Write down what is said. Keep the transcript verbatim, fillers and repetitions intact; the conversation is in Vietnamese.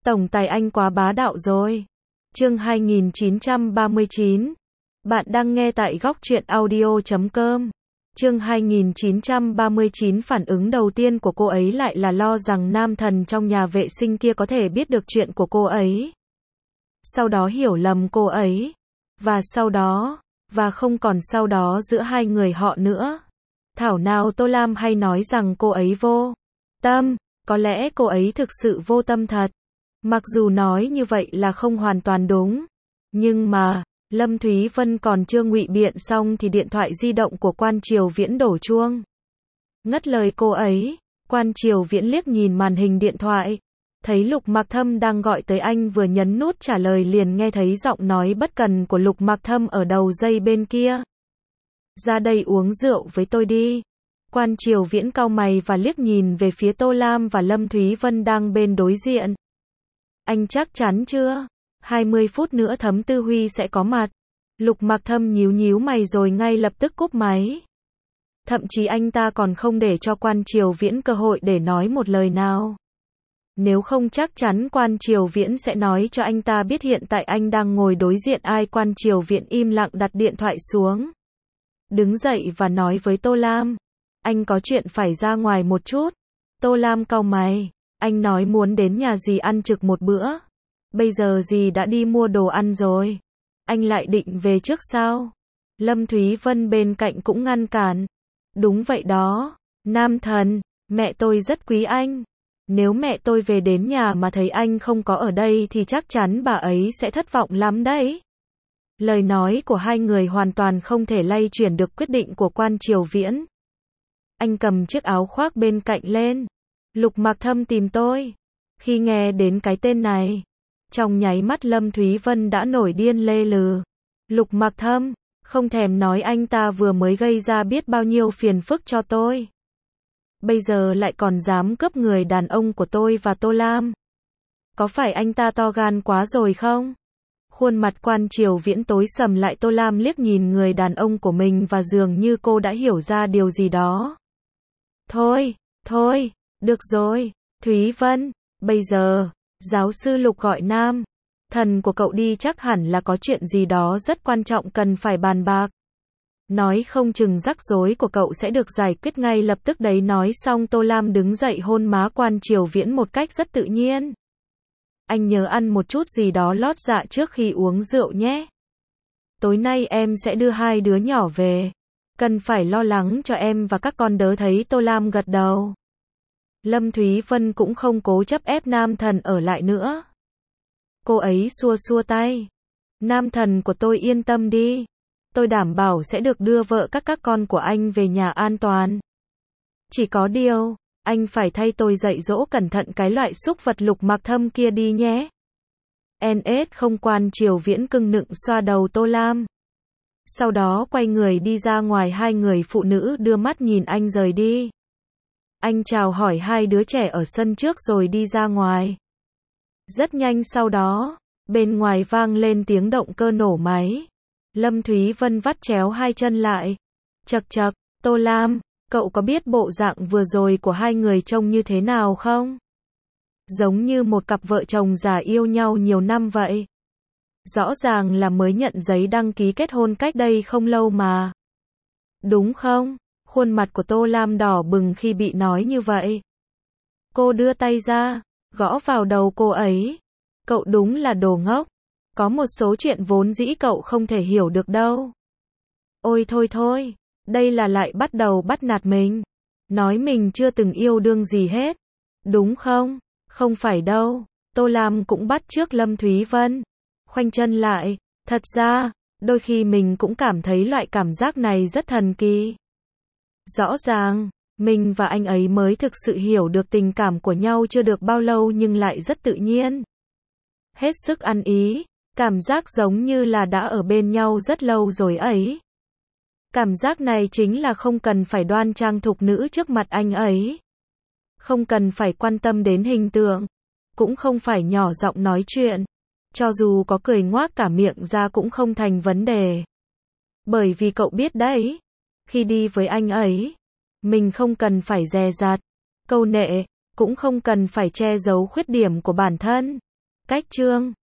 Tổng tài anh quá bá đạo rồi. Chương hai nghìn chín trăm ba mươi chín. Bạn đang nghe tại góc truyện audio chấm com. Chương hai nghìn chín trăm ba mươi chín. Phản ứng đầu tiên của cô ấy lại là lo rằng nam thần trong nhà vệ sinh kia có thể biết được chuyện của cô ấy. Sau đó hiểu lầm cô ấy. Và sau đó, và không còn sau đó giữa hai người họ nữa. Thảo nào Tô Lam hay nói rằng cô ấy vô tâm, có lẽ cô ấy thực sự vô tâm thật. Mặc dù nói như vậy là không hoàn toàn đúng, nhưng mà, Lâm Thúy Vân còn chưa ngụy biện xong thì điện thoại di động của Quan Triều Viễn đổ chuông. Ngắt lời cô ấy, Quan Triều Viễn liếc nhìn màn hình điện thoại, thấy Lục Mặc Thâm đang gọi tới anh, vừa nhấn nút trả lời liền nghe thấy giọng nói bất cần của Lục Mặc Thâm ở đầu dây bên kia. Ra đây uống rượu với tôi đi. Quan Triều Viễn cau mày và liếc nhìn về phía Tô Lam và Lâm Thúy Vân đang bên đối diện. Anh chắc chắn chưa? hai mươi phút nữa Thấm Tư Huy sẽ có mặt. Lục Mặc Thâm nhíu nhíu mày rồi ngay lập tức cúp máy. Thậm chí anh ta còn không để cho Quan Triều Viễn cơ hội để nói một lời nào. Nếu không chắc chắn Quan Triều Viễn sẽ nói cho anh ta biết hiện tại anh đang ngồi đối diện ai. Quan Triều Viễn im lặng đặt điện thoại xuống. Đứng dậy và nói với Tô Lam. Anh có chuyện phải ra ngoài một chút. Tô Lam cau mày. Anh nói muốn đến nhà dì ăn trực một bữa. Bây giờ dì đã đi mua đồ ăn rồi. Anh lại định về trước sao? Lâm Thúy Vân bên cạnh cũng ngăn cản. Đúng vậy đó. Nam thần, mẹ tôi rất quý anh. Nếu mẹ tôi về đến nhà mà thấy anh không có ở đây thì chắc chắn bà ấy sẽ thất vọng lắm đấy. Lời nói của hai người hoàn toàn không thể lay chuyển được quyết định của Quan Triều Viễn. Anh cầm chiếc áo khoác bên cạnh lên. Lục Mặc Thâm tìm tôi. Khi nghe đến cái tên này, trong nháy mắt Lâm Thúy Vân đã nổi điên lê lừ. Lục Mặc Thâm, không thèm nói anh ta vừa mới gây ra biết bao nhiêu phiền phức cho tôi. Bây giờ lại còn dám cướp người đàn ông của tôi và Tô Lam. Có phải anh ta to gan quá rồi không? Khuôn mặt Quan Triều Viễn tối sầm lại. Tô Lam liếc nhìn người đàn ông của mình và dường như cô đã hiểu ra điều gì đó. Thôi, thôi, được rồi, Thúy Vân, bây giờ, giáo sư Lục gọi nam thần của cậu đi, chắc hẳn là có chuyện gì đó rất quan trọng cần phải bàn bạc. Nói không chừng rắc rối của cậu sẽ được giải quyết ngay lập tức đấy. Nói xong Tô Lam đứng dậy hôn má Quan Triều Viễn một cách rất tự nhiên. Anh nhớ ăn một chút gì đó lót dạ trước khi uống rượu nhé. Tối nay em sẽ đưa hai đứa nhỏ về. Cần phải lo lắng cho em và các con đớ. Thấy Tô Lam gật đầu, Lâm Thúy Vân cũng không cố chấp ép nam thần ở lại nữa. Cô ấy xua xua tay. Nam thần của tôi yên tâm đi. Tôi đảm bảo sẽ được đưa vợ các các con của anh về nhà an toàn. Chỉ có điều, anh phải thay tôi dạy dỗ cẩn thận cái loại xúc vật Lục Mặc Thâm kia đi nhé. en ét không. Quan Triều Viễn cưng nựng xoa đầu Tô Lam. Sau đó quay người đi ra ngoài. Hai người phụ nữ đưa mắt nhìn anh rời đi. Anh chào hỏi hai đứa trẻ ở sân trước rồi đi ra ngoài. Rất nhanh sau đó, bên ngoài vang lên tiếng động cơ nổ máy. Lâm Thúy Vân vắt chéo hai chân lại. Chậc chậc, Tô Lam, cậu có biết bộ dạng vừa rồi của hai người trông như thế nào không? Giống như một cặp vợ chồng già yêu nhau nhiều năm vậy. Rõ ràng là mới nhận giấy đăng ký kết hôn cách đây không lâu mà. Đúng không? Khuôn mặt của Tô Lam đỏ bừng khi bị nói như vậy. Cô đưa tay ra, gõ vào đầu cô ấy. Cậu đúng là đồ ngốc. Có một số chuyện vốn dĩ cậu không thể hiểu được đâu. Ôi thôi thôi, đây là lại bắt đầu bắt nạt mình. Nói mình chưa từng yêu đương gì hết. Đúng không? Không phải đâu. Tô Lam cũng bắt chước Lâm Thúy Vân. Khoanh chân lại. Thật ra, đôi khi mình cũng cảm thấy loại cảm giác này rất thần kỳ. Rõ ràng, mình và anh ấy mới thực sự hiểu được tình cảm của nhau chưa được bao lâu nhưng lại rất tự nhiên. Hết sức ăn ý, cảm giác giống như là đã ở bên nhau rất lâu rồi ấy. Cảm giác này chính là không cần phải đoan trang thục nữ trước mặt anh ấy. Không cần phải quan tâm đến hình tượng, cũng không phải nhỏ giọng nói chuyện. Cho dù có cười ngoác cả miệng ra cũng không thành vấn đề. Bởi vì cậu biết đấy, khi đi với anh ấy, mình không cần phải dè dặt, câu nệ, cũng không cần phải che giấu khuyết điểm của bản thân. Cách chương